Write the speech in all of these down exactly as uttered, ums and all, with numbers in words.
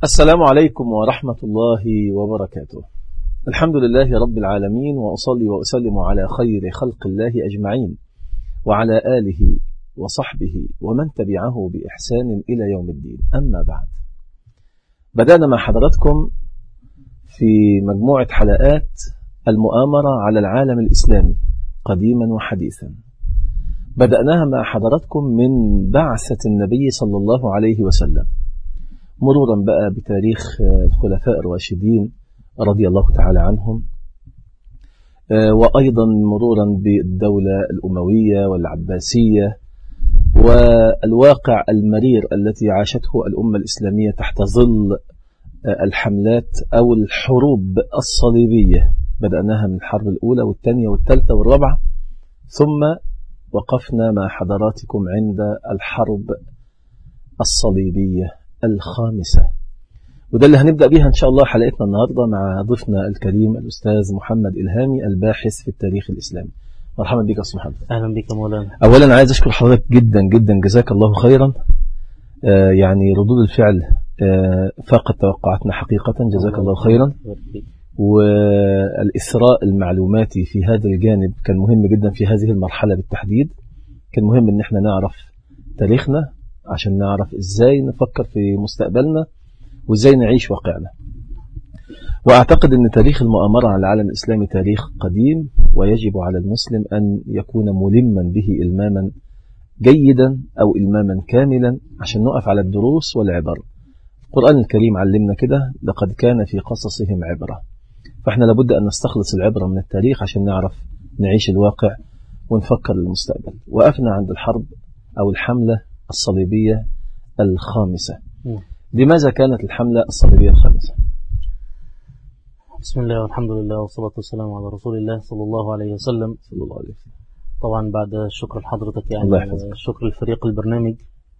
السلام عليكم ورحمة الله وبركاته. الحمد لله رب العالمين، وأصلي وأسلم على خير خلق الله أجمعين وعلى آله وصحبه ومن تبعه بإحسان إلى يوم الدين. أما بعد، بدأنا مع حضراتكم في مجموعة حلقات المؤامرة على العالم الإسلامي قديما وحديثا. بدأناها مع حضراتكم من بعثة النبي صلى الله عليه وسلم، مرورا بقى بتاريخ الخلفاء الراشدين رضي الله تعالى عنهم، وأيضا مرورا بالدولة الأموية والعباسية والواقع المرير التي عاشته الأمة الإسلامية تحت ظل الحملات أو الحروب الصليبية. بدأناها من الحرب الأولى والثانية والثالثة والرابعة، ثم وقفنا مع حضراتكم عند الحرب الصليبية الخامسة، وده اللي هنبدأ بيها إن شاء الله حلقتنا النهاردة مع ضيفنا الكريم الأستاذ محمد إلهامي، الباحث في التاريخ الإسلامي. مرحبا بك يا أستاذ محمد. أهلا بك مولانا. أولا عايز أشكر حضرتك جدا جدا، جزاك الله خيرا. آه يعني ردود الفعل آه فاقت توقعاتنا حقيقة، جزاك الله خيرا. والإثراء المعلوماتي في هذا الجانب كان مهم جدا في هذه المرحلة بالتحديد. كان مهم إن احنا نعرف تاريخنا عشان نعرف إزاي نفكر في مستقبلنا وإزاي نعيش واقعنا. وأعتقد أن تاريخ المؤامرة على العالم الإسلامي تاريخ قديم، ويجب على المسلم أن يكون ملما به إلماما جيدا أو إلماما كاملا عشان نقف على الدروس والعبر. القرآن الكريم علمنا كده: لقد كان في قصصهم عبرة. فإحنا لابد أن نستخلص العبرة من التاريخ عشان نعرف نعيش الواقع ونفكر للمستقبل. وقفنا عند الحرب أو الحملة الصليبية الخامسة. لماذا كانت الحملة الصليبية الخامسة؟ بسم الله والحمد لله والصلاة والسلام على رسول الله صلى الله عليه وسلم. صلى الله عليه وسلم. طبعا بعد الشكر لحضرتك، يعني الشكر لفريق البرنامج.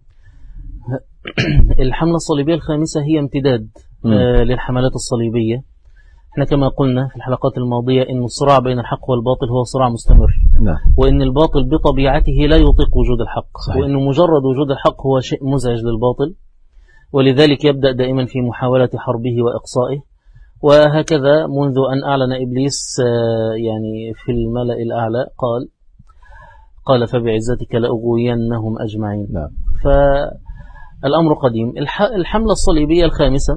الحملة الصليبية الخامسة هي امتداد آه للحملات الصليبية. احنا كما قلنا في الحلقات الماضية ان الصراع بين الحق والباطل هو صراع مستمر. نعم. وان الباطل بطبيعته لا يطيق وجود الحق. صحيح. وان مجرد وجود الحق هو شيء مزعج للباطل، ولذلك يبدأ دائما في محاولة حربه وإقصائه. وهكذا منذ أن أعلن إبليس يعني في الملأ الأعلى قال قال فبعزتك لأغوينهم أجمعين. نعم. فالأمر قديم. الحملة الصليبية الخامسة،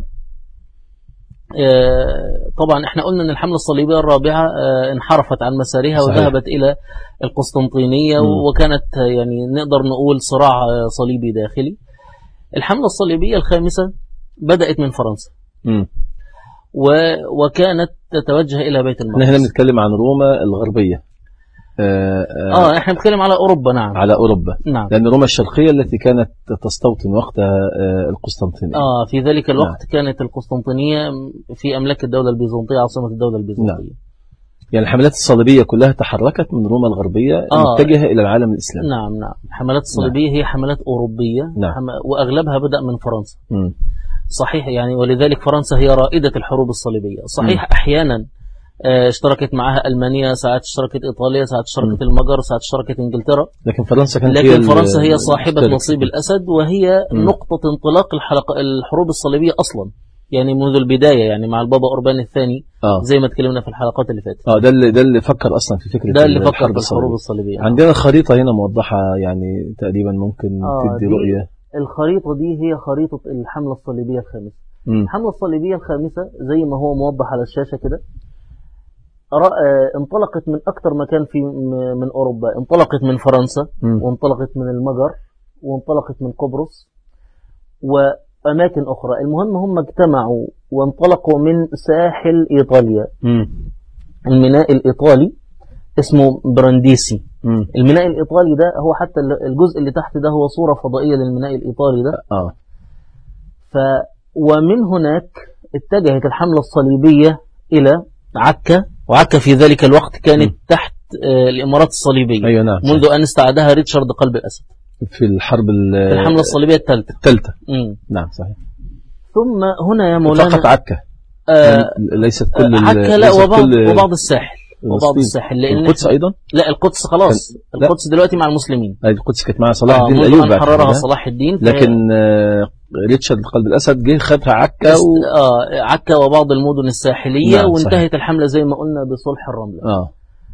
طبعا احنا قلنا ان الحملة الصليبية الرابعة انحرفت عن مسارها. صحيح. وذهبت إلى القسطنطينية. م. وكانت يعني نقدر نقول صراع صليبي داخلي. الحملة الصليبية الخامسة بدأت من فرنسا. م. و... وكانت تتوجه إلى بيت المقدس. نحن بنتكلم عن روما الغربية. آه, آه, آه احنا بنتكلم على أوروبا. نعم، على أوروبا. نعم. لأن روما الشرقية التي كانت تستوطن وقتها آه القسطنطينية. آه في ذلك الوقت. نعم. كانت القسطنطينية في أملاك الدولة البيزنطية، عاصمة الدولة البيزنطية. نعم. يعني الحملات الصليبية كلها تحركت من روما الغربية آه متجهة إلى العالم الإسلامي. نعم نعم. الحملات الصليبية. نعم. هي حملات أوروبية. نعم. حم... وأغلبها بدأ من فرنسا. م. صحيح، يعني ولذلك فرنسا هي رائدة الحروب الصليبية. صحيح. م. أحيانا اشتركت معها ألمانيا، ساعات اشتركت إيطاليا، ساعات اشتركت المجر، ساعات اشتركت إنجلترا. لكن فرنسا كانت لكن فرنسا هي صاحبة نصيب الأسد، وهي م. نقطة انطلاق الحلقة الحروب الصليبية أصلا، يعني منذ البداية، يعني مع البابا أوربان الثاني. آه. زي ما تكلمنا في الحلقات اللي فاتت. اه ده اللي ده اللي فكر أصلا في فكرة ده اللي فكر في الحروب الصليبية. عندنا خريطة هنا موضحة، يعني تقريبا ممكن آه تدي رؤية. الخريطة دي هي خريطة الحملة الصليبية الخامسة. م. الحملة الصليبية الخامسة زي ما هو موضح على الشاشة كده، انطلقت من أكثر مكان في من أوروبا. انطلقت من فرنسا، م. وانطلقت من المجر، وانطلقت من قبرص وأماكن أخرى. المهم هم اجتمعوا وانطلقوا من ساحل إيطاليا. م. الميناء الإيطالي اسمه برانديسي. م. الميناء الإيطالي ده هو حتى الجزء اللي تحت ده هو صورة فضائية للميناء الإيطالي ده. آه. ف ومن هناك اتجهت الحملة الصليبية إلى عكا. وعكا في ذلك الوقت كانت م. تحت الإمارات الصليبية. أيوة نعم. منذ أن استعادها ريتشارد قلب الأسد في الحرب في الحملة الصليبية الثالثة. الثالثة. نعم صحيح. ثم هنا يا مولانا فقط عكا. آه ليست كل عكا لا، وبعض, وبعض الساحل. وبعض الساحل. لأن القدس أيضا؟ لا القدس خلاص، القدس دلوقتي مع المسلمين. القدس كانت مع صلاح آه الدين الأيوبي بعد حررها صلاح الدين. لكن آه ريتشارد قلب الأسد جه خدها عكا و... آه عكا وبعض المدن الساحلية. نعم وانتهت صحيح. الحملة زي ما قلنا بصلح الرملة. آه.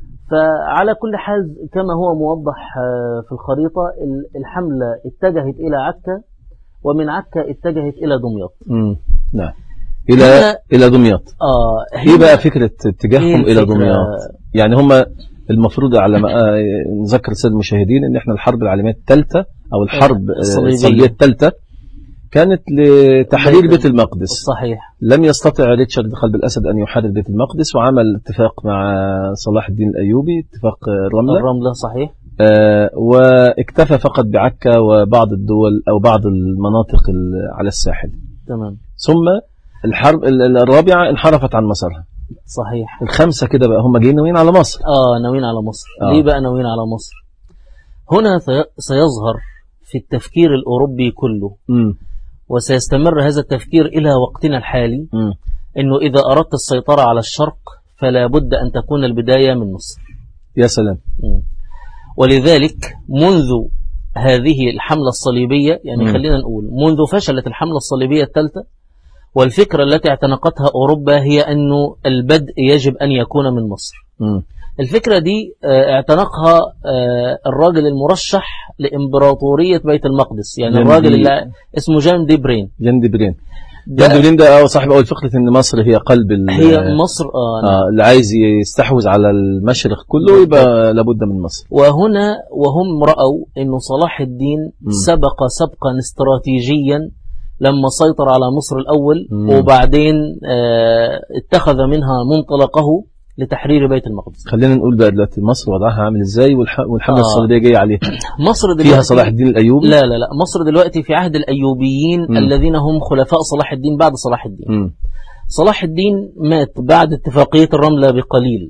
فعلى كل حال كما هو موضح في الخريطة، الحملة اتجهت إلى عكا، ومن عكا اتجهت إلى دمياط. امم نعم إلى إلى دمياط. آه إيه بقى فكرة اتجاههم إلى دمياط؟ يعني هم المفروض على ما نذكر السادة المشاهدين إن إحنا الحرب العالمية الثالثة أو الحرب الصليبية الثالثة كانت لتحرير بيت المقدس. صحيح. لم يستطع ريتشارد قلب الأسد أن يحرر بيت المقدس، وعمل اتفاق مع صلاح الدين الأيوبي، اتفاق الرملة. الرملة صحيح. آه واكتفى فقط بعكا وبعض الدول أو بعض المناطق على الساحل. تمام. ثم الحرب الرابعة انحرفت عن مسارها. صحيح. الخمسة كده بقى هم جايين ناويين على مصر. آه ناويين على مصر. آه. ليه بقى ناويين على مصر؟ هنا سيظهر في التفكير الأوروبي كله م. وسيستمر هذا التفكير إلى وقتنا الحالي، م. إنه إذا أردت السيطرة على الشرق فلا بد أن تكون البداية من مصر. يا سلام. م. ولذلك منذ هذه الحملة الصليبية، يعني م. خلينا نقول منذ فشلت الحملة الصليبية الثالثة، والفكرة التي اعتنقتها أوروبا هي أنه البدء يجب أن يكون من مصر. م. الفكرة دي اعتنقها الراجل المرشح لإمبراطورية بيت المقدس، يعني الراجل اللي اسمه جان دي برين. جان دي برين جان دي برين ده صاحب أول فكرة أن مصر هي قلب هي مصر. آه, آه اللي عايز يستحوذ على المشرق كله يبقى لابد من مصر. وهنا وهم رأوا أنه صلاح الدين م. سبق سبقا استراتيجيا لما سيطر على مصر الأول، م. وبعدين اه اتخذ منها منطلقه لتحرير بيت المقدس. خلينا نقول بقى دلوقتي مصر وضعها عامل ازاي والحملة آه. الصليبية جايه عليها. مصر دلوقتي فيها صلاح الدين الأيوبي؟ لا لا لا مصر دلوقتي في عهد الأيوبيين م. الذين هم خلفاء صلاح الدين بعد صلاح الدين. م. صلاح الدين مات بعد اتفاقية الرملة بقليل.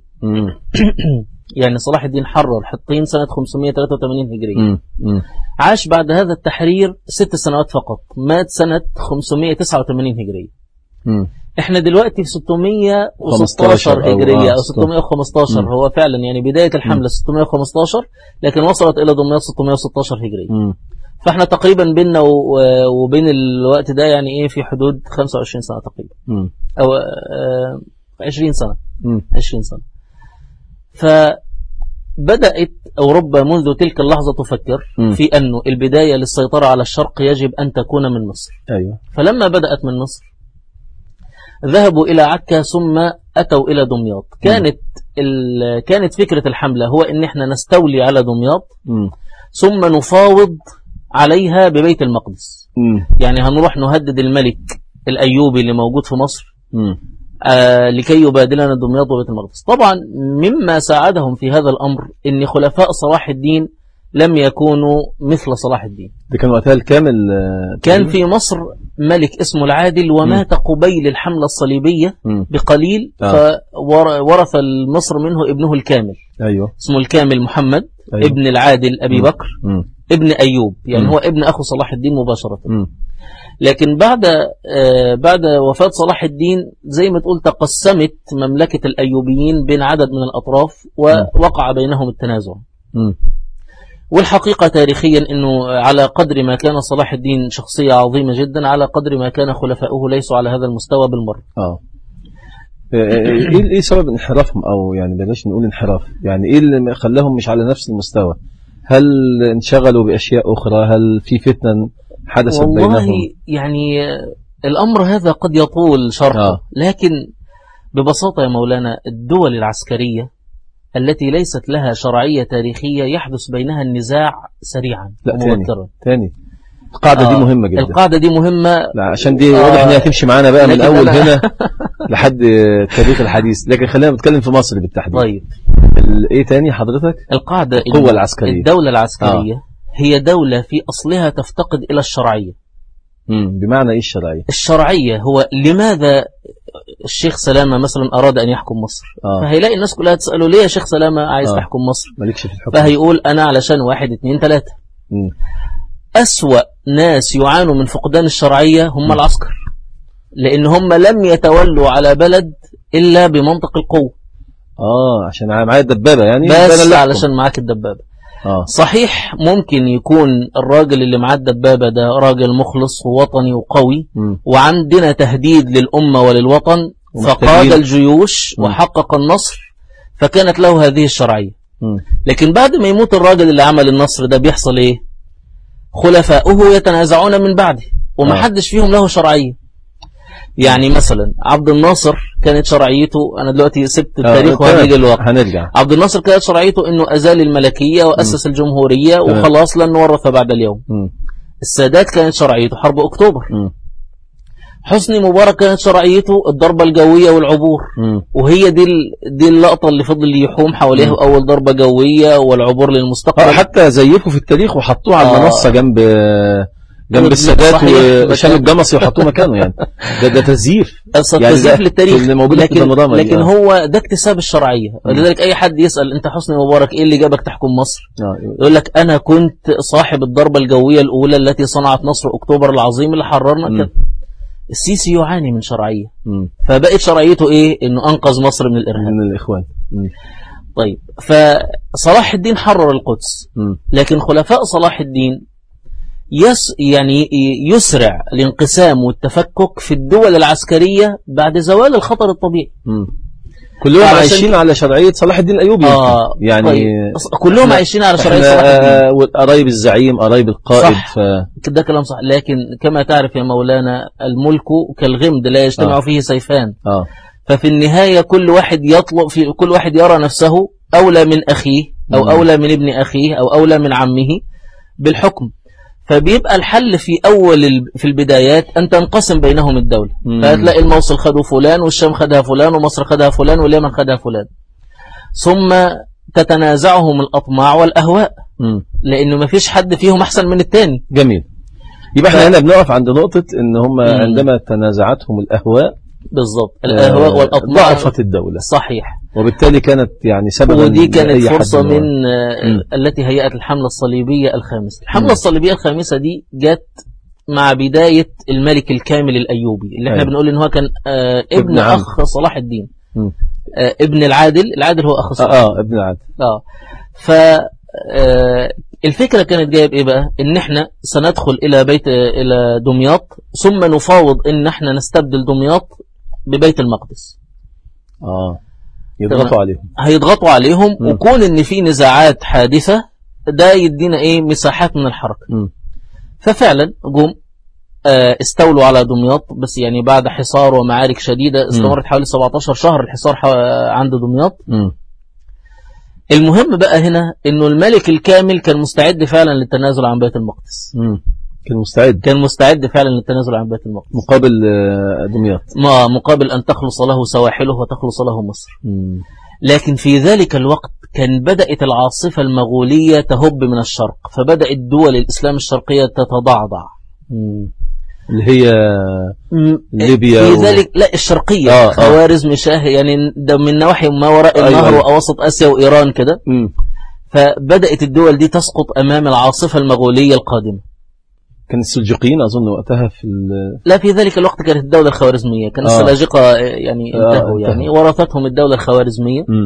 يعني صلاح الدين حرر حطين سنة خمسمائة وثلاثة وثمانين هجرية. م. م. عاش بعد هذا التحرير ست سنوات فقط، مات سنة خمسمائة وتسعة وثمانين هجرية. م. احنا دلوقتي في ستمائة وستاشر هجرية او ستمائة وخمستاشر. م. هو فعلا يعني بداية الحملة م. ستمائة وخمستاشر، لكن وصلت الى دمياط ستمائة وستاشر هجرية. م. فاحنا تقريبا بيننا وبين الوقت ده يعني ايه في حدود خمسة وعشرين سنة تقريبا. م. او عشرين سنة. م. عشرين سنة. فبدأت أوروبا منذ تلك اللحظة تفكر م. في أنه البداية للسيطرة على الشرق يجب أن تكون من مصر. أيوة. فلما بدأت من مصر ذهبوا إلى عكا ثم أتوا إلى دمياط. كانت كانت فكرة الحملة هو إن إحنا نستولي على دمياط م. ثم نفاوض عليها ببيت المقدس. م. يعني هنروح نهدد الملك الأيوبي اللي موجود في مصر آه لكي يبادلنا دمياط وبيت المقدس. طبعا مما ساعدهم في هذا الأمر إن خلفاء صلاح الدين لم يكونوا مثل صلاح الدين. ده كان وقتها الكامل. كان في مصر ملك اسمه العادل ومات م. قبيل الحملة الصليبية م. بقليل. آه. فورث مصر منه ابنه الكامل. أيوه. اسمه الكامل محمد. أيوه. ابن العادل أبي م. بكر م. ابن أيوب، يعني م. هو ابن أخو صلاح الدين مباشرة. م. لكن بعد آه بعد وفاة صلاح الدين زي ما تقول تقسمت مملكة الأيوبيين بين عدد من الأطراف ووقع بينهم التنازع. م. والحقيقة تاريخيا أنه على قدر ما كان صلاح الدين شخصية عظيمة جدا، على قدر ما كان خلفاؤه ليسوا على هذا المستوى بالمرة. آه. إيه إيه سبب انحرافهم، أو يعني بلاش نقول انحراف، يعني إيه اللي خلاهم مش على نفس المستوى؟ هل انشغلوا بأشياء أخرى؟ هل في فتنة حدثت والله بينهم؟ والله يعني الأمر هذا قد يطول شرحه. آه. لكن ببساطة يا مولانا الدول العسكرية التي ليست لها شرعية تاريخية يحدث بينها النزاع سريعا ومبكرا. تاني القاعدة آه دي مهمة جدا. القاعدة دي مهمة لا عشان دي واضح آه انها تمشي معانا بقى من أول هنا لحد التاريخ الحديث، لكن خلينا نتكلم في مصر بالتحديد. طيب ايه تاني حضرتك؟ القاعدة القوة العسكرية. الدولة العسكرية آه. هي دولة في أصلها تفتقد إلى الشرعية. امم بمعنى ايه الشرعية؟ الشرعية هو لماذا الشيخ سلامة مثلا أراد أن يحكم مصر؟ آه. فهيلاقي الناس كلها تسأله ليه يا شيخ سلامة عايز آه. تحكم مصر؟ مالكش في الحكم. فهيقول أنا علشان واحد اتنين تلاتة. م. أسوأ ناس يعانوا من فقدان الشرعية هم م. العسكر، لأن هم لم يتولوا على بلد إلا بمنطق القوة. اه عشان معايا الدبابة يعني، بس علشان معاك الدبابة. آه. صحيح ممكن يكون الراجل اللي معاه الدبابة ده راجل مخلص ووطني وقوي، م. وعندنا تهديد للأمة وللوطن، فقاد الجيوش م. وحقق النصر، فكانت له هذه الشرعية. م. لكن بعد ما يموت الراجل اللي عمل النصر ده بيحصل ايه؟ خلفاؤه يتنازعون من بعده ومحدش فيهم له شرعية. يعني مثلا عبد الناصر كانت شرعيته، انا دلوقتي سبت التاريخ وهنيجي الواقع، هنرجع. عبد الناصر كانت شرعيته انه ازال الملكية واسس م. الجمهورية وخلاص لن نورث بعد اليوم. م. السادات كانت شرعيته حرب اكتوبر. م. حسني مبارك كانت شرعيته الضربة الجوية والعبور. م. وهي دي دي اللقطة اللي فضل يحوم حواليها، م. اول ضربة جوية والعبور للمستقبل. حتى زيفوا في التاريخ وحطوه على المنصة آه. جنب جنب السادات وهشام الجمصي وحطوه مكانه يعني. ده ده تزييف يعني، تزييف للتاريخ. لكن, لكن يعني. هو ده اكتساب الشرعية. ولذلك اي حد يسأل انت حسني مبارك ايه اللي جابك تحكم مصر؟ آه. يقول لك انا كنت صاحب الضربة الجوية الاولى التي صنعت نصر اكتوبر العظيم اللي حررنا كده. السيسي يعاني من شرعية، م. فبقت شرعيته ايه؟ انه انقذ مصر من الارهاب من الاخوان. م. طيب فصلاح الدين حرر القدس، م. لكن خلفاء صلاح الدين يس يعني يسرع الانقسام والتفكك في الدول العسكرية بعد زوال الخطر الطبيعي. م. كلهم عايشين على شرعية صلاح الدين الأيوبي. آه يعني طيب. كلهم عايشين على شرعية صلاح الدين، وقرايب الزعيم قرايب القائد. صح. ف... ده كلام صح. لكن كما تعرف يا مولانا الملك كالغمد لا يجتمع آه. فيه سيفان. آه. ففي النهاية كل واحد يطلق في كل واحد يرى نفسه أولى من أخيه أو م. أولى من ابن أخيه أو أولى من عمه بالحكم. فبيبقى الحل في أول في البدايات أن تنقسم بينهم الدولة. مم. فهتلاقي الموصل خدوا فلان والشام خدها فلان ومصر خدها فلان واليمن خدها فلان، ثم تتنازعهم الأطماع والأهواء. مم. لأنه ما فيش حد فيهم أحسن من التاني. جميل. يبقى احنا ف... هنا بنقف عند نقطة إن هم مم. عندما تنازعتهم الأهواء بالضبط الأهواء والأطماع ضعفت الدولة. صحيح. وبالتالي كانت يعني سبب، ودي كانت فرصة من م. التي هيأت الحملة الصليبية الخامسة. الحملة م. الصليبية الخامسة دي جت مع بداية الملك الكامل الأيوبي اللي احنا أيوه. بنقول إن هو كان آه ابن, ابن أخ صلاح الدين، آه ابن العادل. العادل هو أخ صلاح آه, آه ابن العادل. آه ف آه الفكرة كانت جاية بإيه بقى؟ إن احنا سندخل إلى بيت إلى دمياط، ثم نفاوض إن احنا نستبدل دمياط ببيت المقدس. آه يضغطوا عليهم، هيضغطوا عليهم. م. وكون ان في نزاعات حادثة ده يدينا ايه؟ مساحات من الحركة. م. ففعلا جم آه استولوا على دمياط، بس يعني بعد حصار ومعارك شديدة استمرت حوالي سبعتاشر شهر الحصار عند دمياط. م. المهم بقى هنا انه الملك الكامل كان مستعد فعلا للتنازل عن بيت المقدس. م. كان مستعد كان مستعد فعلا للتنازل عن بيت المقدس مقابل دمياط، ما مقابل أن تخلص له سواحله وتخلص له مصر. م. لكن في ذلك الوقت كان بدأت العاصفة المغولية تهب من الشرق، فبدأت دول الإسلام الشرقية تتضعضع، م. اللي هي ليبيا في ذلك و... لا الشرقية آه خوارزم شاه يعني ده من نواحي ما وراء أيوة النهر أيوة. وأوسط آسيا وإيران كده. فبدأت الدول دي تسقط أمام العاصفة المغولية القادمة. كان السلجوقيين أظن وقتها في لا في ذلك الوقت كانت الدولة الخوارزمية، كان آه. السلاجقة يعني انتهوا، آه يعني ورثتهم الدولة الخوارزمية. م.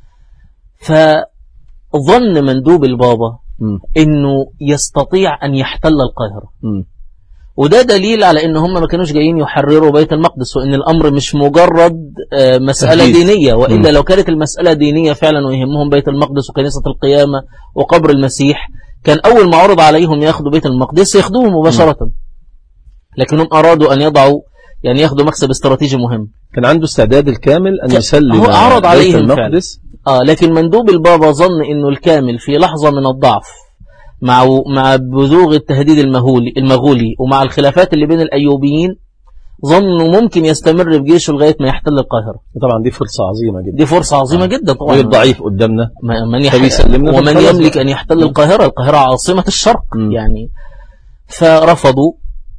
فظن مندوب البابا م. إنه يستطيع أن يحتل القاهرة، م. وده دليل على إن هم ما كانوش جايين يحرروا بيت المقدس، وإن الأمر مش مجرد مسألة تهديد. دينية، وإلا م. لو كانت المسألة دينية فعلا ويهمهم بيت المقدس وكنيسة القيامة وقبر المسيح كان أول ما عرض عليهم ياخدوا بيت المقدس ياخدوه مباشرة. م. لكنهم أرادوا أن يضعوا يعني ياخدوا مكسب استراتيجي مهم. كان عنده استعداد الكامل أن يسلم هو عرض عليهم المقدس. آه لكن مندوب البابا ظن إنه الكامل في لحظة من الضعف مع مع بزوغ التهديد المغولي المغولي ومع الخلافات اللي بين الأيوبيين، ظنوا ممكن يستمر بجيشه لغاية ما يحتل القاهرة. طبعا دي فرصة عظيمة جدا، دي فرصة عظيمة آه. جدا طبعا. الضعيف قدامنا من يح... ومن يملك أن يحتل القاهرة. القاهرة عاصمة الشرق م. يعني. فرفضوا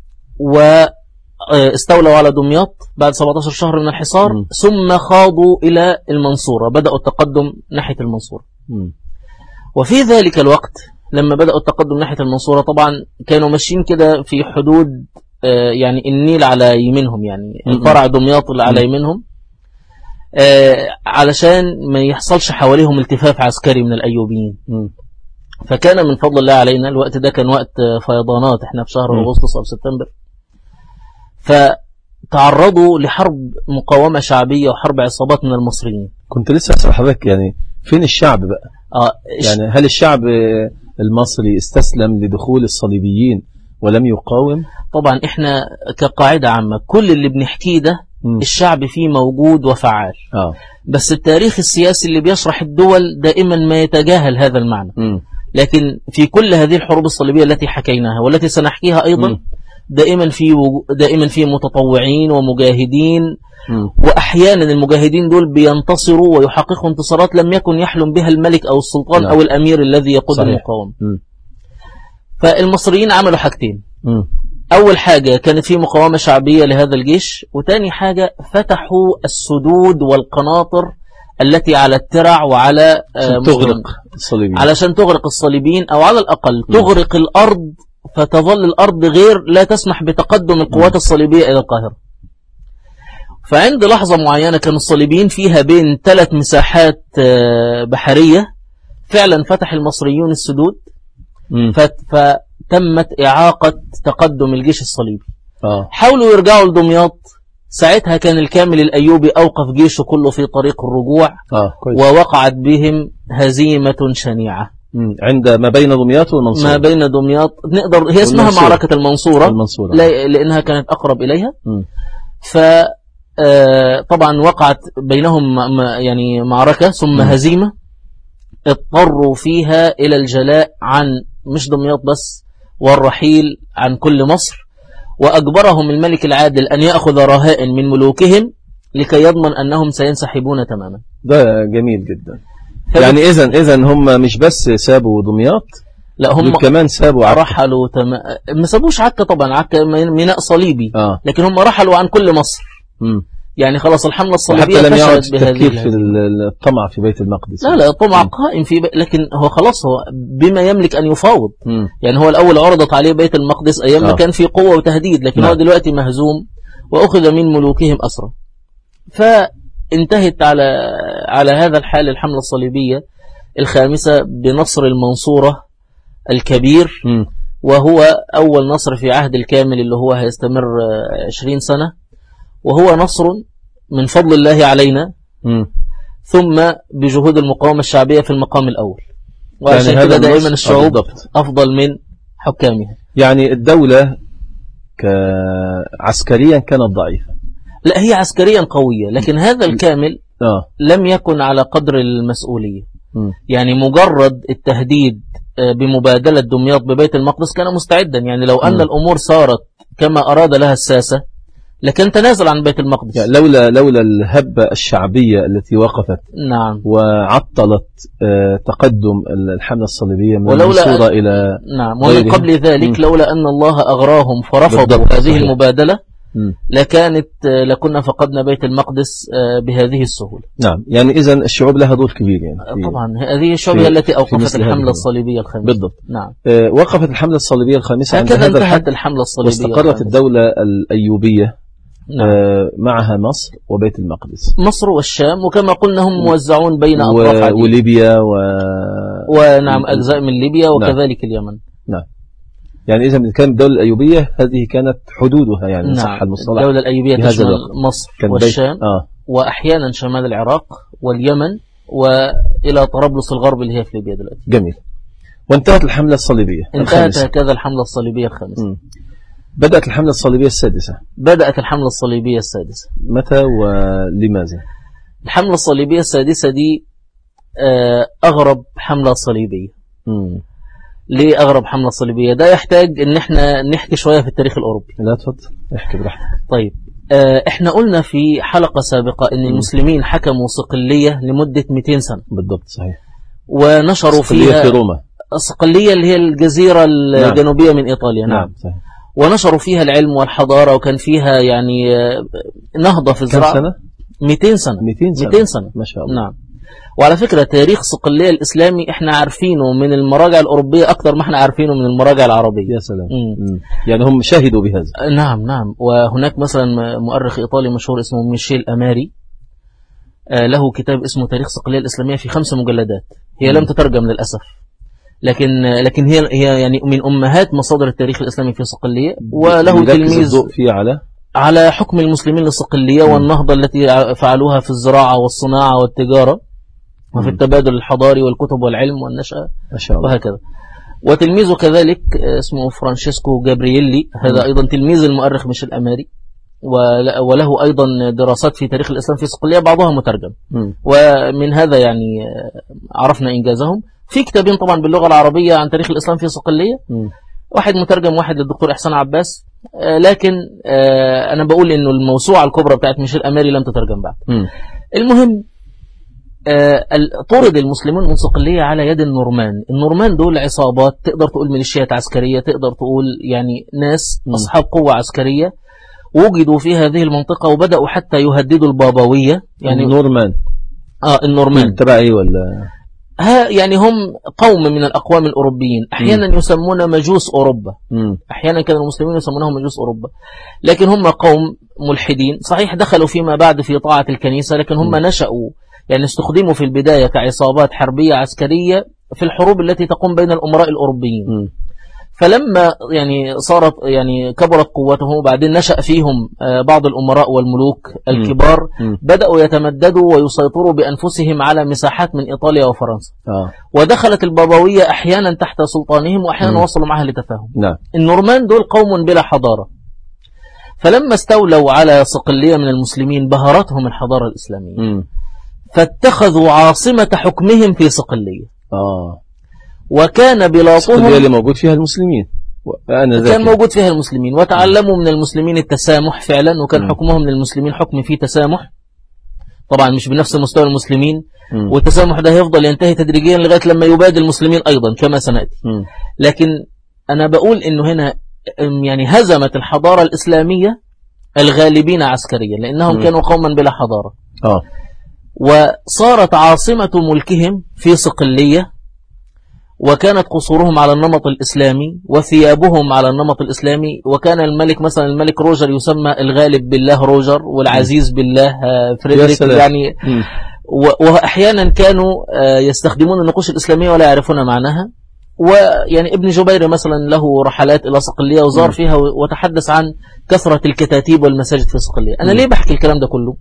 واستولوا على دمياط بعد سبعتاشر شهر من الحصار، م. ثم خاضوا إلى المنصورة، بدأوا التقدم ناحية المنصورة. م. وفي ذلك الوقت لما بدأوا التقدم ناحية المنصورة طبعا كانوا ماشيين كده في حدود يعني النيل على يمينهم، يعني الفرع دمياط اللي على يمينهم. آه علشان ما يحصلش حواليهم التفاف عسكري من الأيوبيين. م. فكان من فضل الله علينا الوقت ده كان وقت فيضانات، احنا في شهر أغسطس أو سبتمبر، فتعرضوا لحرب مقاومة شعبية وحرب عصابات من المصريين. كنت لسه أسأل حضرتك يعني فين الشعب بقى؟ آه يعني هل الشعب المصري استسلم لدخول الصليبيين ولم يقاوم؟ طبعا احنا كقاعدة عامة كل اللي بنحكيه ده م. الشعب فيه موجود وفعال. آه. بس التاريخ السياسي اللي بيشرح الدول دائما ما يتجاهل هذا المعنى. م. لكن في كل هذه الحروب الصليبية التي حكيناها والتي سنحكيها أيضا م. دائما في دائما في متطوعين ومجاهدين، م. وأحيانا المجاهدين دول بينتصروا ويحققوا انتصارات لم يكن يحلم بها الملك أو السلطان لا. أو الأمير الذي يقود المقاومة. فالمصريين عملوا حاجتين. م. أول حاجة كانت في مقاومة شعبية لهذا الجيش، وتاني حاجة فتحوا السدود والقناطر التي على الترع وعلى تغرق الصليبيين، علشان تغرق الصليبيين أو على الأقل تغرق م. الأرض، فتظل الأرض غير لا تسمح بتقدم القوات الصليبية إلى القاهرة. فعند لحظة معينة كان الصليبيين فيها بين ثلاث مساحات بحرية، فعلا فتح المصريون السدود فتمت إعاقة تقدم الجيش الصليبي. آه. حاولوا يرجعوا لدمياط، ساعتها كان الكامل الأيوبي أوقف جيشه كله في طريق الرجوع. آه. ووقعت بهم هزيمة شنيعة عند ما بين دمياط والمنصورة. ما بين دمياط نقدر هي اسمها والمنصورة. معركة المنصورة, المنصورة. لأنها كانت أقرب إليها. ف طبعا وقعت بينهم يعني معركة ثم م. هزيمة اضطروا فيها إلى الجلاء عن مش دمياط بس والرحيل عن كل مصر، وأجبرهم الملك العادل أن يأخذ رهائن من ملوكهم لكي يضمن أنهم سينسحبون تماما. ده جميل جدا. يعني إذن إذن هم مش بس سابوا دمياط، لا هم كمان سابوا عكا. رحلوا تم... ما سابوش عكا طبعا، عكا ميناء صليبي. آه. لكن هم رحلوا عن كل مصر. م. يعني خلاص الحملة الصليبية حتى لم يعد فشلت بهذه في الطمع في بيت المقدس. لا لا طمع قائم في بي... لكن هو خلاص هو بما يملك أن يفاوض. م. يعني هو الأول عرضت عليه بيت المقدس أيام ما آه. كان في قوة وتهديد، لكن م. هو دلوقتي مهزوم وأخذ من ملوكهم أسرى. فانتهت على على هذا الحال الحملة الصليبية الخامسة بنصر المنصورة الكبير. م. وهو أول نصر في عهد الكامل اللي هو هيستمر عشرين سنة، وهو نصر من فضل الله علينا م. ثم بجهود المقاومة الشعبية في المقام الأول. وعشان يعني كده دائما الشعوب أفضل من حكامها. يعني الدولة عسكريا كانت ضعيفة؟ لا هي عسكريا قوية، لكن هذا الكامل آه. لم يكن على قدر المسؤولية. م. يعني مجرد التهديد بمبادلة دمياط ببيت المقدس كان مستعدا. يعني لو أن م. الأمور صارت كما أراد لها الساسة لكن تنازل عن بيت المقدس. يعني لولا لولا الهبة الشعبية التي وقفت نعم وعطلت تقدم الحملة الصليبية من المنصورة إلى نعم ومن قبل ذلك م. لولا أن الله أغراهم فرفضوا هذه صحيح. المبادلة م. لكانت لكنا فقدنا بيت المقدس بهذه السهولة. نعم. يعني إذن الشعوب لها دور كبير. يعني طبعا هذه الشعوب هي التي أوقفت الحملة الصليبية الخامسة. بالضبط. نعم. آه وقفت الحملة الصليبية الخامسة عند هذا الحد الحملة الصليبية واستقرت الخامسة. الدولة الأيوبية نعم. آه معها مصر وبيت المقدس. مصر والشام، وكما قلنا هم موزعون بين أطراف و... عديدة. وليبيا و... ونعم أجزاء من ليبيا وكذلك نعم. اليمن. نعم. يعني إذا كانت الدولة الأيوبية هذه كانت حدودها يعني نعم. صح المصطلح. الدولة الأيوبية تشمل مصر والشام آه. وأحيانا شمال العراق واليمن وإلى طرابلس الغرب اللي هي في ليبيا دلوقتي. جميل. وانتهت الحملة الصليبية انتهت هكذا الحملة الصليبية الخامسة. م. بدأت الحملة الصليبية السادسة. بدأت الحملة الصليبية السادسة. متى ولماذا؟ الحملة الصليبية السادسة دي أغرب حملة صليبية. م. ليه أغرب حملة صليبية؟ ده يحتاج ان احنا نحكي شوية في التاريخ الأوروبي. لا تفضل احكي براحتك. طيب احنا قلنا في حلقة سابقة ان المسلمين حكموا صقلية لمدة مئتين سنة. بالضبط صحيح. ونشروا فيها في روما. صقلية اللي هي الجزيرة الجنوبية نعم. من إيطاليا. نعم, نعم. صحيح. ونشروا فيها العلم والحضارة وكان فيها يعني نهضة في الزراعة. كم سنة؟ مئتين سنة. مئتين سنة. مئتين سنة ما شاء الله. نعم. وعلى فكرة تاريخ صقلية الإسلامي احنا عارفينه من المراجع الأوروبية أكثر ما احنا عارفينه من المراجع العربية. يا سلام. مم. يعني هم شاهدوا بهذا. نعم نعم. وهناك مثلا مؤرخ إيطالي مشهور اسمه ميشيل أماري له كتاب اسمه تاريخ صقلية الإسلامية في خمس مجلدات. هي لم تترجم للأسف، لكن لكن هي هي يعني من أمهات مصادر التاريخ الإسلامي في صقلية. وله تلميذ فيه على على حكم المسلمين للصقلية والنهضة التي فعلوها في الزراعة والصناعة والتجارة وفي التبادل الحضاري والكتب والعلم والنشأة وهكذا. وتلميذه كذلك اسمه فرانشيسكو جابرييلي، هذا أيضا تلميذ المؤرخ مش الأماري، وله أيضا دراسات في تاريخ الإسلام في صقلية بعضها مترجم. م. ومن هذا يعني عرفنا إنجازهم. في كتابين طبعا باللغة العربية عن تاريخ الإسلام في صقلية، م. واحد مترجم واحد للدكتور إحسان عباس، لكن أنا بقول إنه الموسوعة الكبرى بتاعت ميشيل أماري لم تترجم بعد. م. المهم طرد المسلمون من صقلية على يد النورمان. النورمان دول عصابات، تقدر تقول ميليشيات عسكرية، تقدر تقول يعني ناس م. أصحاب قوة عسكرية وجدوا في هذه المنطقة، وبدأوا حتى يهددوا البابوية. يعني النورمان اه النورمان تبع ايه ولا ها؟ يعني هم قوم من الأقوام الأوروبيين، أحيانا م. يسمون مجوس أوروبا، م. أحيانا كان المسلمين يسمونهم مجوس أوروبا، لكن هم قوم ملحدين. صحيح دخلوا فيما بعد في طاعة الكنيسة، لكن هم م. نشأوا يعني استخدموا في البداية كعصابات حربية عسكرية في الحروب التي تقوم بين الأمراء الأوروبيين. م. فلما يعني صارت يعني كبرت قوتهم، وبعدين نشأ فيهم بعض الأمراء والملوك الكبار، م. بدأوا يتمددوا ويسيطروا بأنفسهم على مساحات من إيطاليا وفرنسا. آه. ودخلت البابوية أحيانا تحت سلطانهم، وأحيانا م. وصلوا معها لتفاهم. نعم. النورمان دول قوم بلا حضارة، فلما استولوا على صقلية من المسلمين بهرتهم الحضارة الإسلامية، م. فاتخذوا عاصمة حكمهم في صقلية. آه. وكان بلاطهم صقلية اللي موجود فيها المسلمين، أنا كان موجود فيها المسلمين، وتعلموا من المسلمين التسامح فعلا، وكان م. حكمهم للمسلمين حكم فيه تسامح، طبعا مش بنفس مستوى المسلمين، م. والتسامح ده هيفضل ينتهي تدريجيا لغاية لما يباد المسلمين أيضا كما سنأتي. م. لكن أنا بقول إنه هنا يعني هزمت الحضارة الإسلامية الغالبين عسكريا، لأنهم م. كانوا قوما بلا حضارة. آه. وصارت عاصمة ملكهم في صقلية، وكانت قصورهم على النمط الإسلامي وثيابهم على النمط الإسلامي. وكان الملك مثلا الملك روجر يسمى الغالب بالله روجر، والعزيز بالله فريدريك يعني. وأحيانا كانوا يستخدمون النقوش الإسلامية ولا يعرفون معناها. ويعني ابن جبير مثلا له رحلات إلى صقلية وزار م. فيها وتحدث عن كثرة الكتاتيب والمساجد في صقلية. أنا م. ليه بحكي الكلام ده كله؟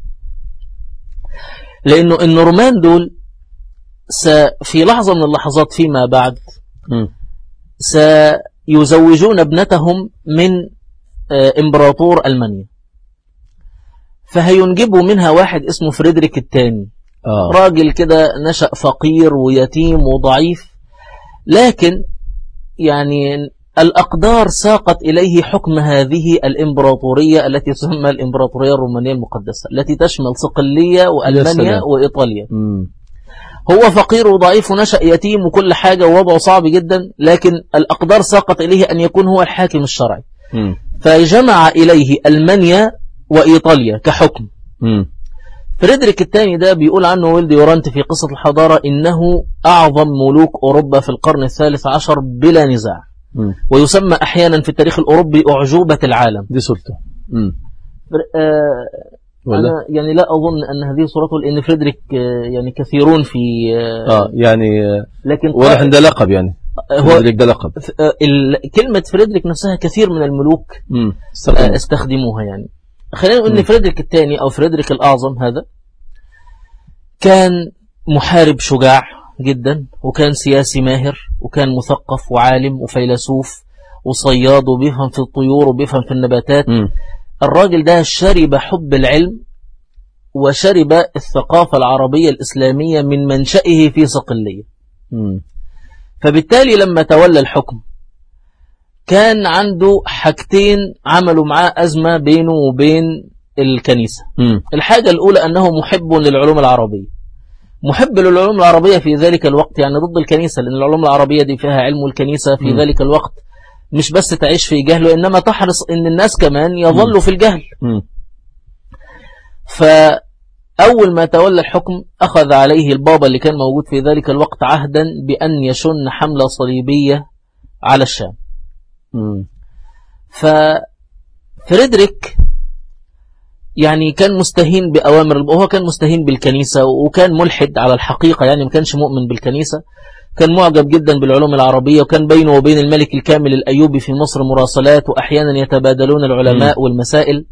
لأنه النورمان دول في لحظة من اللحظات فيما بعد م. سيزوجون ابنتهم من إمبراطور ألمانيا، فهينجبوا منها واحد اسمه فريدريك الثاني. آه. راجل كده نشأ فقير ويتيم وضعيف، لكن يعني الأقدار ساقت إليه حكم هذه الإمبراطورية التي تسمى الإمبراطورية الرومانية المقدسة، التي تشمل صقلية وألمانيا وإيطاليا. م. هو فقير وضعيف ونشأ يتيم وكل حاجة ووضعه صعب جدا، لكن الأقدار ساقت إليه أن يكون هو الحاكم الشرعي. م. فجمع إليه ألمانيا وإيطاليا كحكم. م. فريدريك الثاني ده بيقول عنه ويلد يورانت في قصة الحضارة إنه أعظم ملوك أوروبا في القرن الثالث عشر بلا نزاع. م. ويسمى أحيانا في التاريخ الأوروبي أعجوبة العالم. دي صورته. آه أنا يعني لا أظن أن هذه صورته، لأن فريدريك يعني كثيرون في آه يعني لكن واضح ده لقب، يعني فريدريك ده لقب. كلمة فريدريك نفسها كثير من الملوك استخدموها. يعني خلينا نقول أن فريدريك الثاني أو فريدريك الأعظم هذا كان محارب شجاع جدا، وكان سياسي ماهر، وكان مثقف وعالم وفيلسوف وصياد، وبيفهم في الطيور وبيفهم في النباتات. م. الراجل ده شرب حب العلم وشرب الثقافة العربية الإسلامية من منشئه في صقلية. م. فبالتالي لما تولى الحكم كان عنده حاجتين عملوا معاه أزمة بينه وبين الكنيسة. م. الحاجة الأولى أنه محب للعلوم العربية، محب للعلوم العربية في ذلك الوقت، يعني ضد الكنيسة، لأن العلوم العربية دي فيها علم، والكنيسة في م. ذلك الوقت مش بس تعيش في جهل، وإنما تحرص إن الناس كمان يظلوا م. في الجهل. م. فأول ما تولى الحكم أخذ عليه البابا اللي كان موجود في ذلك الوقت عهدا بأن يشن حملة صليبية على الشام. م. ففريدريك يعني كان مستهين بأوامر، وهو كان مستهين بالكنيسة وكان ملحد على الحقيقة، يعني ما كانش مؤمن بالكنيسة. كان معجب جدا بالعلوم العربية، وكان بينه وبين الملك الكامل الأيوبي في مصر مراسلات، وأحيانا يتبادلون العلماء م. والمسائل.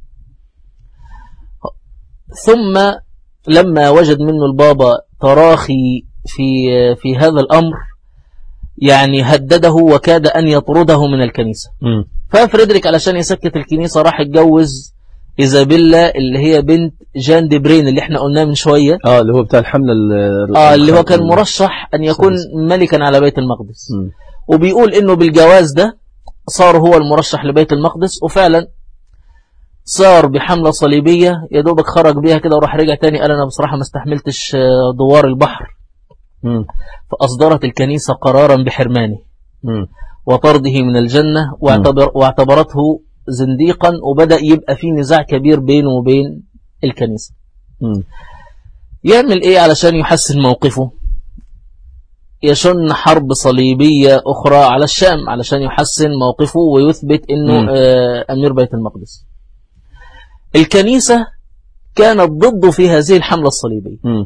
ثم لما وجد منه البابا تراخي في في هذا الأمر يعني هدده وكاد أن يطرده من الكنيسة. م. ففريدريك علشان يسكت الكنيسة راح يتجوز إيزابيلا اللي هي بنت جان دي برين اللي احنا قلناه من شوية، اه اللي هو بتاع الحملة اه اللي هو كان مرشح أن يكون ملكا على بيت المقدس. م. وبيقول إنه بالجواز ده صار هو المرشح لبيت المقدس، وفعلا صار بحملة صليبية يا دوبك خرج بيها كده وراح رجع تاني قال أنا بصراحة ما استحملتش دوار البحر. م. فأصدرت الكنيسة قرارا بحرمانه م. وطرده من الجنة، واعتبر واعتبرته زنديقا، وبدأ يبقى في نزاع كبير بينه وبين الكنيسة. م. يعمل ايه علشان يحسن موقفه؟ يشن حرب صليبية أخرى على الشام علشان يحسن موقفه ويثبت انه آه أمير بيت المقدس. الكنيسة كانت ضده في هذه الحملة الصليبية، م.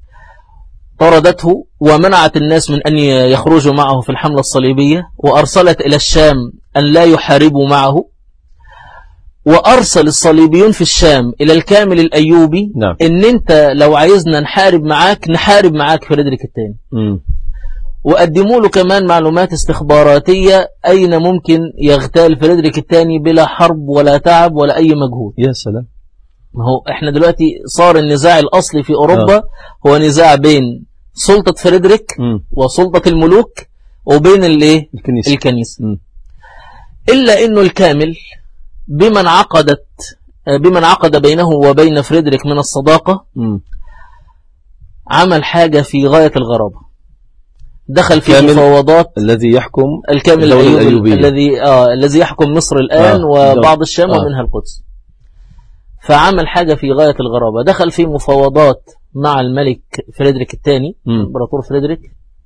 طردته ومنعت الناس من أن يخرجوا معه في الحملة الصليبية، وأرسلت إلى الشام أن لا يحاربوا معه، وأرسل الصليبيون في الشام إلى الكامل الأيوبي نعم. إن أنت لو عايزنا نحارب معاك نحارب معاك فريدريك الثاني. وقدموا له كمان معلومات استخباراتية أين ممكن يغتال فريدريك الثاني بلا حرب ولا تعب ولا أي مجهود. يا سلام. ما هو احنا دلوقتي صار النزاع الأصلي في أوروبا آه. هو نزاع بين سلطة فريدريك م. وسلطة الملوك وبين الايه الكنيسة, الكنيسة. م. إلا إنه الكامل بمن عقدت بمن عقد بينه وبين فريدريك من الصداقة م. عمل حاجة في غاية الغرابة. دخل في مفاوضات الذي يحكم الكامل الأيوبي الذي آه الذي يحكم مصر الآن آه. وبعض الشام آه. ومنها القدس. فعمل حاجة في غاية الغرابة، دخل في مفاوضات مع الملك فريدريك الثاني امبراطور فريدريك،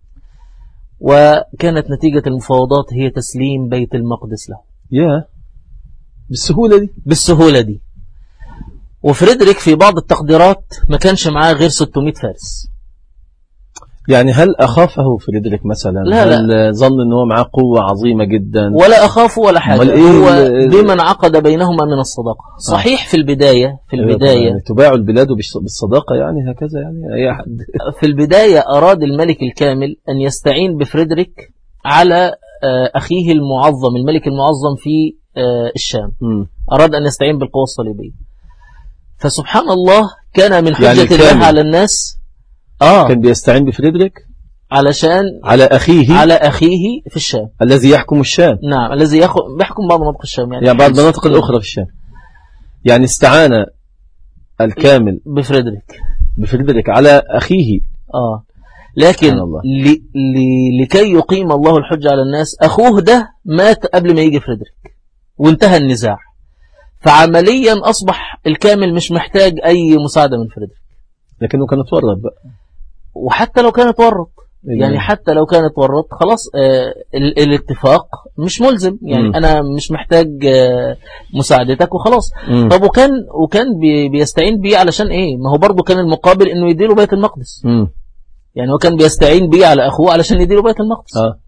وكانت نتيجة المفاوضات هي تسليم بيت المقدس له. يا بالسهولة دي بالسهولة دي. وفريدريك في بعض التقديرات ما كانش معاه غير ستمائة فارس. يعني هل أخافه فريدريك مثلا؟ لا هل لا. ظن أنه معه قوة عظيمة جدا؟ ولا أخافه ولا حاجة. إيه هو بمن عقد بينهما من الصداقة. صحيح آه. في البداية في البداية يعني تباع البلاد بالصداقة يعني هكذا يعني أي أحد. في البداية أراد الملك الكامل أن يستعين بفريدريك على أخيه المعظم الملك المعظم في الشام. م. أراد أن يستعين بالقوة الصليبية. فسبحان الله كان من حجة يعني الله على الناس آه كان بيستعين بفريدريك علشان على أخيه على أخيه في الشام الذي يحكم الشام. نعم الذي يحكم بعض مناطق الشام يعني, يعني بعض المناطق الأخرى في الشام. يعني استعان الكامل بفريدريك بفريدريك على أخيه. آه لكن ل... ل... لكي يقيم الله الحجة على الناس أخوه ده مات قبل ما يجي فريدريك وانتهى النزاع. فعمليا أصبح الكامل مش محتاج أي مساعدة من فريدريك، لكنه كان اتورط بقى. وحتى لو كان اتورط يعني حتى لو كان اتورط خلاص آه ال... الاتفاق مش ملزم يعني م. أنا مش محتاج آه مساعدتك وخلاص. م. طب وكان وكان بي... بيستعين بيه علشان إيه؟ ما هو برضو كان المقابل إنه يديله بيت المقدس. م. يعني هو كان بيستعين بيه على أخوه علشان يديله بيت المقدس. آه.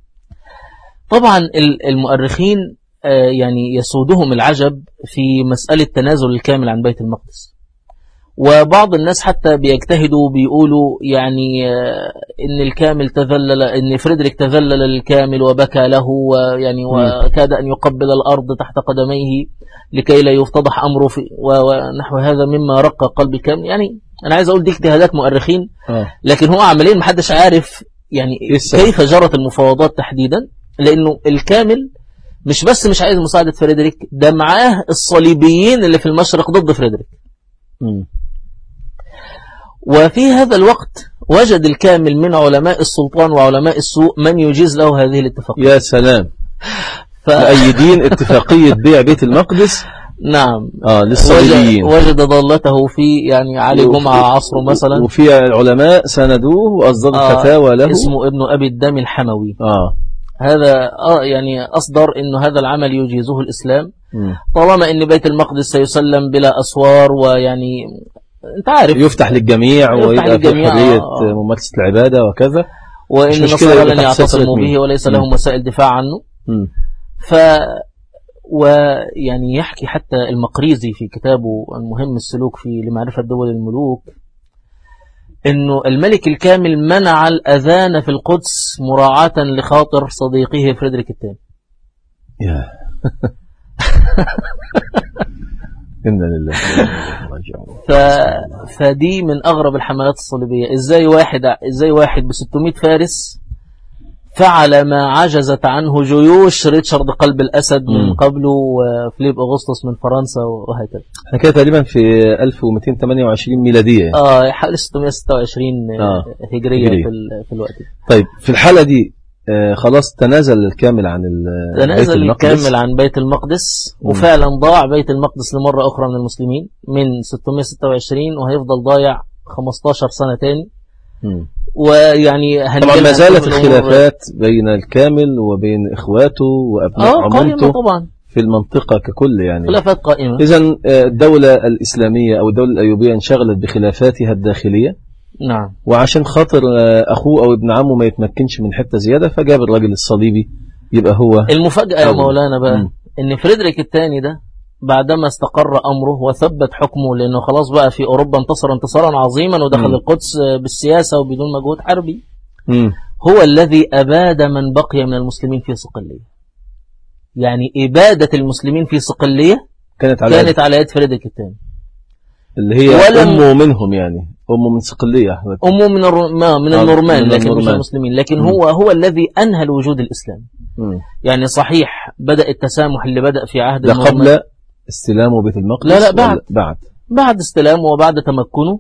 طبعا المؤرخين آه يعني يسودهم العجب في مسألة تنازل الكامل عن بيت المقدس. وبعض الناس حتى بيجتهدوا بيقولوا يعني آه إن الكامل تذلل، إن فريدريك تذلل للكامل وبكى له ويعني وكاد أن يقبل الأرض تحت قدميه لكي لا يفتضح أمره في ونحو هذا مما رق قلب الكامل. يعني أنا عايز أقول دي اجتهادات مؤرخين آه. لكن هو عمليا محدش عارف يعني كيف جرت المفاوضات تحديدا، لأنه الكامل مش بس مش عايز مساعدة فريدريك، ده معاه الصليبيين اللي في المشرق ضد فريدريك. م. وفي هذا الوقت وجد الكامل من علماء السلطان وعلماء السوء من يجيز له هذه الاتفاقية. يا سلام. ف... مؤيدين اتفاقية بيع بيت المقدس. نعم آه للصليبيين. وجد, وجد ضالته في يعني علي جمعة عصره مثلا، وفي العلماء سندوه وأصدر آه فتاوى له اسمه ابن أبي الدم الحموي. آه هذا آه يعني أصدر إنه هذا العمل يجيزه الإسلام. طالما ان بيت المقدس سيسلم بلا اسوار، ويعني انت عارف يفتح للجميع ويبقى في حرية آه. ممارسة العبادة وكذا، وان النصارى لن يعتصموا به وليس لهم م. وسائل دفاع عنه. م. ف ويعني يحكي حتى المقريزي في كتابه المهم السلوك في لمعرفة دول الملوك انه الملك الكامل منع الاذان في القدس مراعاة لخاطر صديقه فريدريك الثاني. يا إنا لله. ف... فدي من أغرب الحملات الصليبية. إزاي واحد إزاي واحد ب ستمائة فارس فعل ما عجزت عنه جيوش ريتشارد قلب الأسد من قبله وفليب أغسطس من فرنسا وهكذا. احنا كده تقريبا في ألف ومئتين وثمانية وعشرين ميلادية. اه حوالي ستمائة وستة وعشرين آه. هجرية, هجرية. في, ال... في الوقت ده. طيب في الحالة دي آه خلاص تنازل الكامل عن تنازل الكامل عن بيت المقدس، م. وفعلا ضاع بيت المقدس لمرة أخرى من المسلمين من ستمائة وستة وعشرين، وهيفضل ضايع خمستاشر سنة تاني. م. ويعني طبعا ما زالت الخلافات بين الكامل وبين إخواته وأبناء عمومته طبعا في المنطقة ككل، يعني خلافات قائمة. إذن الدولة الإسلامية أو الدولة الأيوبية انشغلت بخلافاتها الداخلية، نعم، وعشان خاطر أخوه أو ابن عمه ما يتمكنش من حتة زيادة فجاب الراجل الصليبي يبقى هو المفاجأة يا مولانا بقى م. إن فريدريك الثاني ده بعدما استقر أمره وثبت حكمه، لأنه خلاص بقى في أوروبا انتصر انتصارا عظيما ودخل م. القدس بالسياسة وبدون مجهود حربي، م. هو الذي أباد من بقي من المسلمين في صقلية. يعني إبادة المسلمين في صقلية كانت على كانت على يد فريدريك الثاني، اللي هي أمه منهم، يعني أمه من صقلية، أمه من الر... ما من النورمان، من لكن مش المسلمين، لكن م. هو هو الذي أنهى الوجود الإسلامي. م. يعني صحيح بدأ التسامح اللي بدأ في عهد ده قبل استلامه بيت المقدس؟ لا لا بعد بعد بعد استلامه وبعد تمكنه،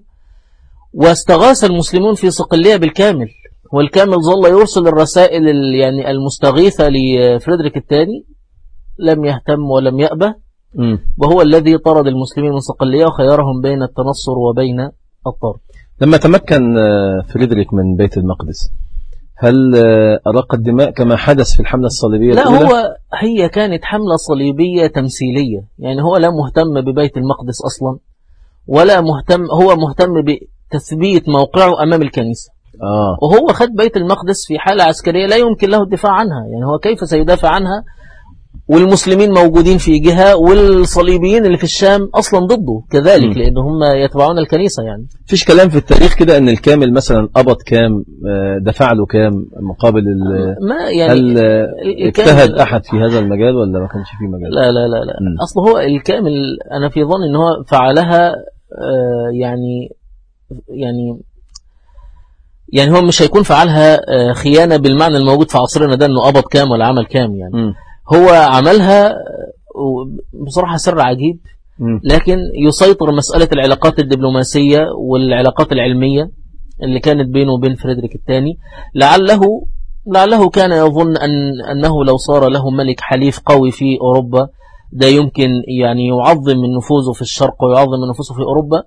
واستغاث المسلمون في صقلية بالكامل، والكامل ظل يرسل الرسائل يعني المستغيثة لفريدريك الثاني، لم يهتم ولم يأبه، م. وهو الذي طرد المسلمين من صقلية وخيرهم بين التنصر وبين الطرد. لما تمكن فريدريك من بيت المقدس هل أراق الدماء كما حدث في الحملة الصليبية لا الأولى؟ هو هي كانت حملة صليبية تمثيلية، يعني هو لا مهتم ببيت المقدس أصلا، ولا مهتم، هو مهتم بتثبيت موقعه أمام الكنيسة. آه. وهو خد بيت المقدس في حالة عسكرية لا يمكن له الدفاع عنها، يعني هو كيف سيدافع عنها والمسلمين موجودين في جهة والصليبيين اللي في الشام أصلا ضده كذلك، م. لأن هم يتبعون الكنيسة. يعني فيش كلام في التاريخ كده أن الكامل مثلا قبض كام، دفع له كام مقابل ما يعني هل اجتهد أحد في هذا المجال ولا ما كانش فيه مجال؟ لا لا لا, لا. أصل هو الكامل أنا في ظن أنه فعلها يعني يعني يعني هو مش هيكون فعلها خيانة بالمعنى الموجود في عصرنا ده أنه قبض كام ولا عمل كام، يعني م. هو عملها بصراحة سر عجيب، لكن يسيطر مسألة العلاقات الدبلوماسية والعلاقات العلمية اللي كانت بينه وبين فريدريك الثاني. لعله لعله كان يظن أن أنه لو صار له ملك حليف قوي في أوروبا ده يمكن يعني يعظم من نفوذه في الشرق ويعظم من نفوذه في أوروبا،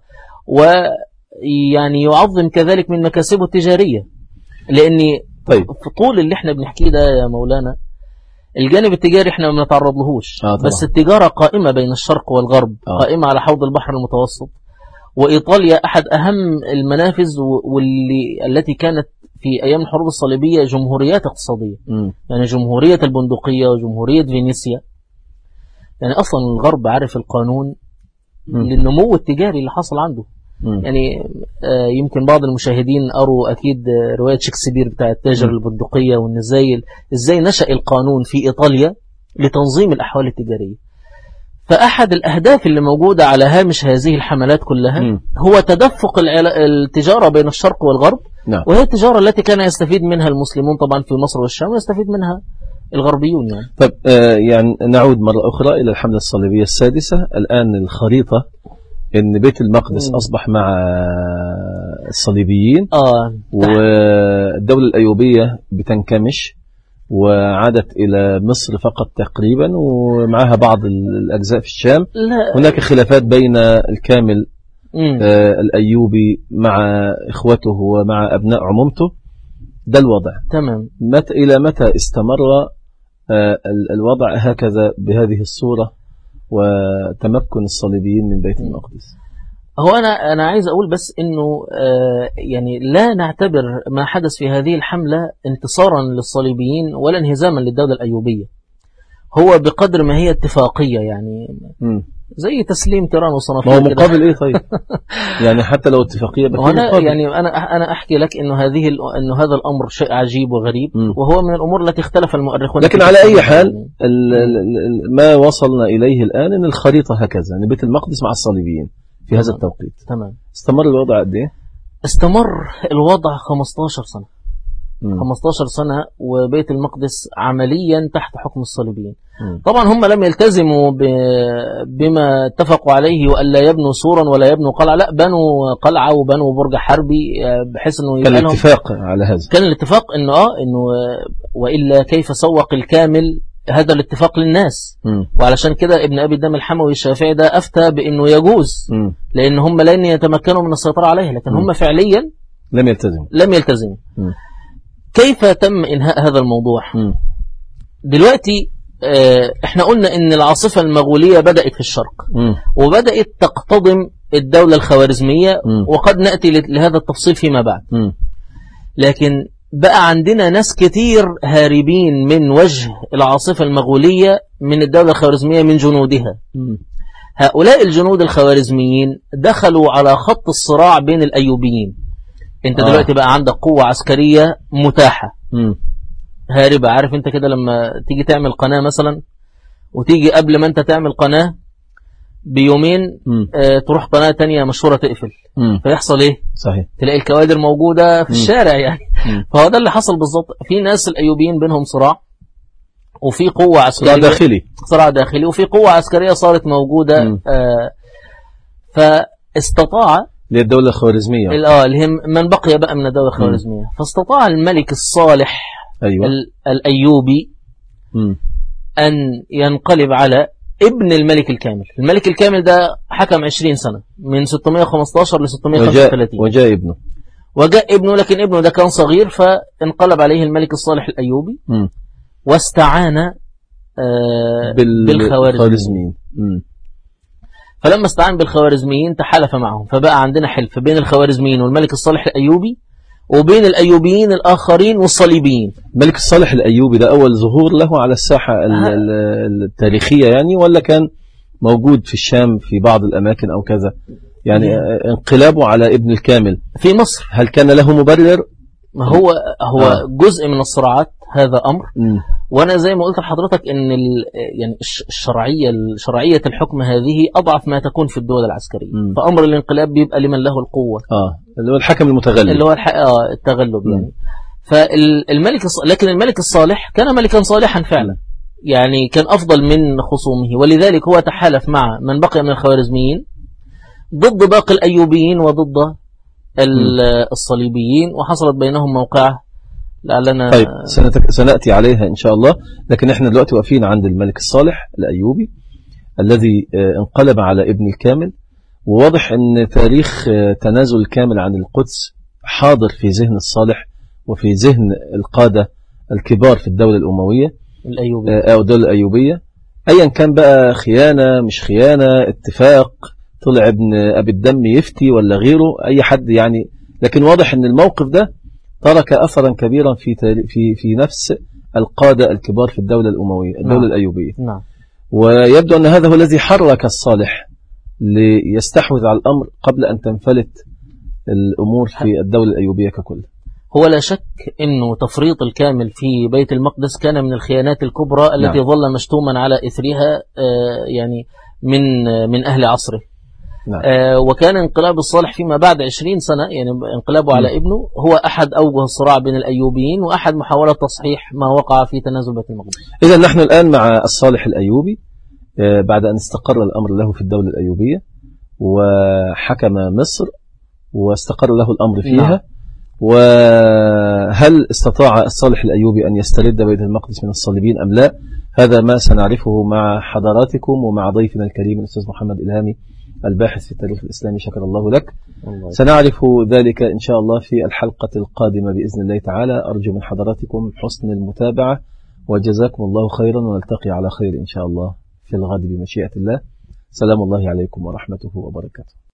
ويعني يعظم كذلك من مكاسبه التجارية، لأن طيب. في طول اللي احنا بنحكيه ده يا مولانا الجانب التجاري احنا ما نتعرض لهوش، آه بس التجارة قائمة بين الشرق والغرب، آه. قائمة على حوض البحر المتوسط، وإيطاليا أحد أهم المنافذ واللي التي كانت في أيام الحروب الصليبية جمهوريات اقتصادية، م. يعني جمهورية البندقية وجمهورية فينيسيا. يعني أصلا الغرب عارف القانون م. للنمو التجاري اللي حصل عنده. م. يعني آه يمكن بعض المشاهدين قروا أكيد رواية شكسبير بتاع التاجر م. البندقية، وإن إزاي إزاي نشأ القانون في إيطاليا لتنظيم الأحوال التجارية. فأحد الأهداف اللي موجودة على هامش هذه الحملات كلها م. هو تدفق التجارة بين الشرق والغرب، نعم. وهي التجارة التي كان يستفيد منها المسلمون طبعا في مصر والشام، ويستفيد منها الغربيون. يعني طب آه يعني نعود مرة أخرى إلى الحملة الصليبية السادسة. الآن الخريطة إن بيت المقدس م. أصبح مع الصليبيين، آه. والدولة الأيوبية بتنكمش وعادت إلى مصر فقط تقريبا، ومعها بعض الأجزاء في الشام. لا. هناك خلافات بين الكامل آه الأيوبي مع إخوته ومع أبناء عمومته. ده الوضع تمام. متى إلى متى استمر آه الوضع هكذا بهذه الصورة وتمكن الصليبيين من بيت المقدس. هو أنا أنا عايز أقول بس إنه آه يعني لا نعتبر ما حدث في هذه الحملة انتصارا للصليبيين ولا انهزاما للدولة الأيوبية، هو بقدر ما هي اتفاقية يعني م. زي تسليم تيران وصنافير. ما هو مقابل ايه طيب؟ يعني حتى لو اتفاقيه بس انا يعني انا انا احكي لك انه هذه انه هذا الامر شيء عجيب وغريب م. وهو من الامور التي اختلف المؤرخون، لكن على اي حال ما وصلنا اليه الان ان الخريطه هكذا، ان بيت المقدس مع الصليبيين في هذا التوقيت. تمام. استمر الوضع قد ايه؟ استمر الوضع خمستاشر سنة. م. خمستاشر سنة وبيت المقدس عمليا تحت حكم الصليبيين. م. طبعا هم لم يلتزموا بما اتفقوا عليه وأن لا يبنوا سورا ولا يبنوا قلعة، لا بنوا قلعة وبنوا برج حربي بحيث انه كان الاتفاق على هذا. كان الاتفاق انه اه انه وإلا كيف سوق الكامل هذا الاتفاق للناس. م. وعلشان كده ابن أبي الدم الحموي الشافعي ده أفتى بأنه يجوز، م. لأن هم لن يتمكنوا من السيطرة عليه، لكن م. هم فعليا لم يلتزموا لم يلتزموا. كيف تم إنهاء هذا الموضوع؟ م. دلوقتي اه احنا قلنا ان العاصفة المغولية بدأت في الشرق م. وبدأت تقتضم الدولة الخوارزمية، م. وقد نأتي لهذا التفصيل فيما بعد. م. لكن بقى عندنا ناس كتير هاربين من وجه العاصفة المغولية من الدولة الخوارزمية من جنودها. م. هؤلاء الجنود الخوارزميين دخلوا على خط الصراع بين الأيوبيين. انت آه. دلوقتي بقى عندك قوة عسكرية متاحة م. هاربة. عارف انت كده لما تيجي تعمل قناة مثلا وتيجي قبل ما انت تعمل قناة بيومين اه تروح قناة تانية مشهورة تقفل، م. فيحصل ايه؟ صحيح. تلاقي الكوادر موجودة في م. الشارع يعني. م. فهو ده اللي حصل بالظبط. في ناس الأيوبيين بينهم صراع وفي قوة عسكرية، صراع داخلي صراع داخلي وفي قوة عسكرية صارت موجودة. اه فاستطاع للدولة الخوارزمية اه اللي هم من بقي بقى من الدولة الخوارزمية، فاستطاع الملك الصالح أيوة. الأيوبي م. أن ينقلب على ابن الملك الكامل. الملك الكامل ده حكم عشرين سنة من ستمائة وخمستاشر ل ستمائة وخمسة وثلاثين، وجاء, وجاء ابنه وجاء ابنه لكن ابنه ده كان صغير، فانقلب عليه الملك الصالح الأيوبي م. واستعان آه بال... بالخوارزميين. فلما استعان بالخوارزميين تحالف معهم، فبقى عندنا حلف بين الخوارزميين والملك الصالح الأيوبي وبين الأيوبيين الآخرين والصليبيين. الملك الصالح الأيوبي ده أول ظهور له على الساحة التاريخية يعني، ولا كان موجود في الشام في بعض الأماكن أو كذا يعني؟ انقلابه على ابن الكامل في مصر هل كان له مبرر؟ هو هو آه. جزء من الصراعات هذا أمر. م. وأنا زي ما قلت لحضرتك إن يعني الشرعية شرعية الحكم هذه أضعف ما تكون في الدول العسكرية. م. فأمر الانقلاب بيبقى لمن له القوة، آه اللي هو الحكم المتغلب، اللي هو الح... آه التغلب م. يعني. فالملك الص... لكن الملك الصالح كان ملكا صالحا فعلا، يعني كان أفضل من خصومه، ولذلك هو تحالف مع من بقي من الخوارزميين ضد باقي الأيوبيين وضد الصليبيين، وحصلت بينهم موقعة لعلنا. طيب سنتك... سنأتي عليها إن شاء الله، لكن احنا دلوقتي واقفين عند الملك الصالح الأيوبي الذي انقلب على ابن الكامل، وواضح أن تاريخ تنازل الكامل عن القدس حاضر في ذهن الصالح وفي ذهن القادة الكبار في الدولة الأموية الأيوبية أو الدولة الأيوبية، أيا كان بقى خيانة مش خيانة، اتفاق، طلع ابن أبي الدم يفتي ولا غيره أي حد يعني. لكن واضح أن الموقف ده ترك أثرا كبيرا في في في نفس القادة الكبار في الدولة الأموية الدولة نعم. الأيوبية نعم. ويبدو أن هذا هو الذي حرك الصالح ليستحوذ على الأمر قبل أن تنفلت الأمور في الدولة الأيوبية ككل. هو لا شك أنه تفريط الكامل في بيت المقدس كان من الخيانات الكبرى التي نعم. ظل مشتوما على إثرها يعني من من أهل عصره. نعم. آه وكان انقلاب الصالح فيما بعد عشرين سنة، يعني انقلابه على ابنه هو أحد أوجه الصراع بين الأيوبيين وأحد محاولة تصحيح ما وقع في تنازل بيت المقدس. إذا نحن الآن مع الصالح الأيوبي آه بعد أن استقر الأمر له في الدولة الأيوبية وحكم مصر واستقر له الأمر فيها. نعم. وهل استطاع الصالح الأيوبي أن يسترد بيت المقدس من الصليبيين أم لا؟ هذا ما سنعرفه مع حضراتكم ومع ضيفنا الكريم الأستاذ محمد إلهامي الباحث في التاريخ الإسلامي، شكر الله لك. الله سنعرف ذلك إن شاء الله في الحلقة القادمة بإذن الله تعالى. أرجو من حضراتكم حسن المتابعة وجزاكم الله خيرا، ونلتقي على خير إن شاء الله في الغد بمشيئة الله. سلام الله عليكم ورحمته وبركاته.